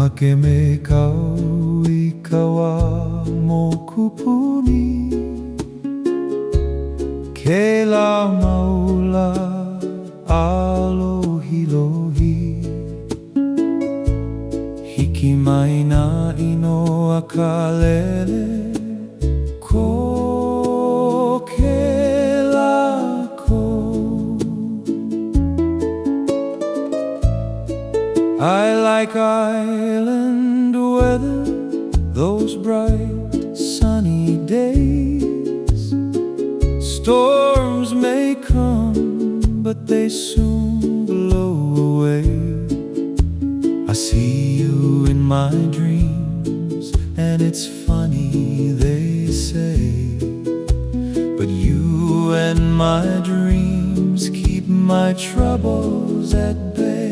Makeme kau I kawa mokupuni Ke la maula alohilohi Hiki mai na ino akalele Ko ke lako I like island weather, those bright sunny days. Storms may come, but they soon blow away. I see you in my dreams, and it's funny they say, but you and my dreams keep my troubles at bay.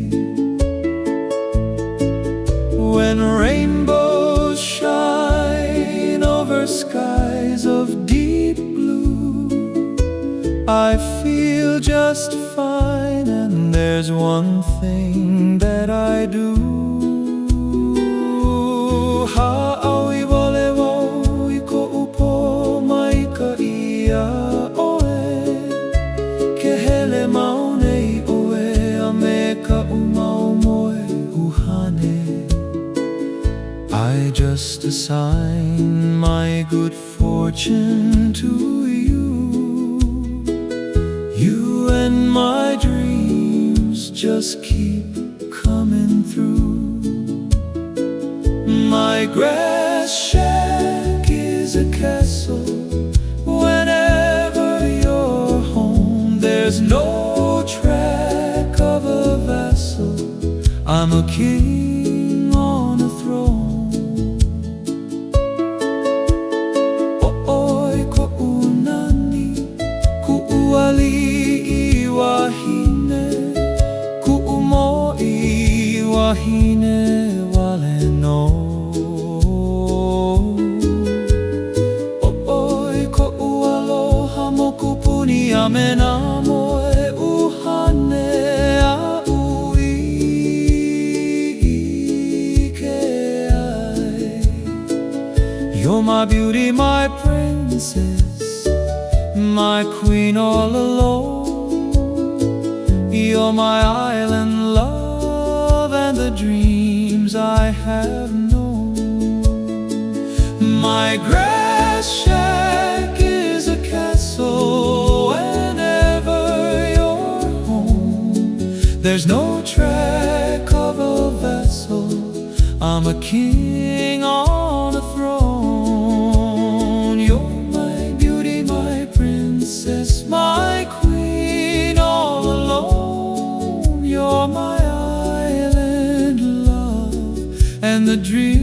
When rainbows shine over skies of deep blue, I feel just fine, and there's one thing that I do. Ha'awi wale wau I ko'upo mai ka ia oe Ke hele maunei oe a me ka umau moe uhane I just assign my good fortune to you. You and my dreams just keep coming through. My grass shack is a castle. Whenever you're home, there's no track of a vassal. I'm a king on a throne. Wahine wale no O'oi ko'u aloha mokupuni a me nā moe uhane a ui ke ai You're my beauty, my princess, my queen all alone. You're my island love and the dreams I have known. My grass shack is a castle. Whenever you're home, there's no track of a vessel. I'm a king on a throne. You're my beauty, my princess, my queen all alone. You're my and the dream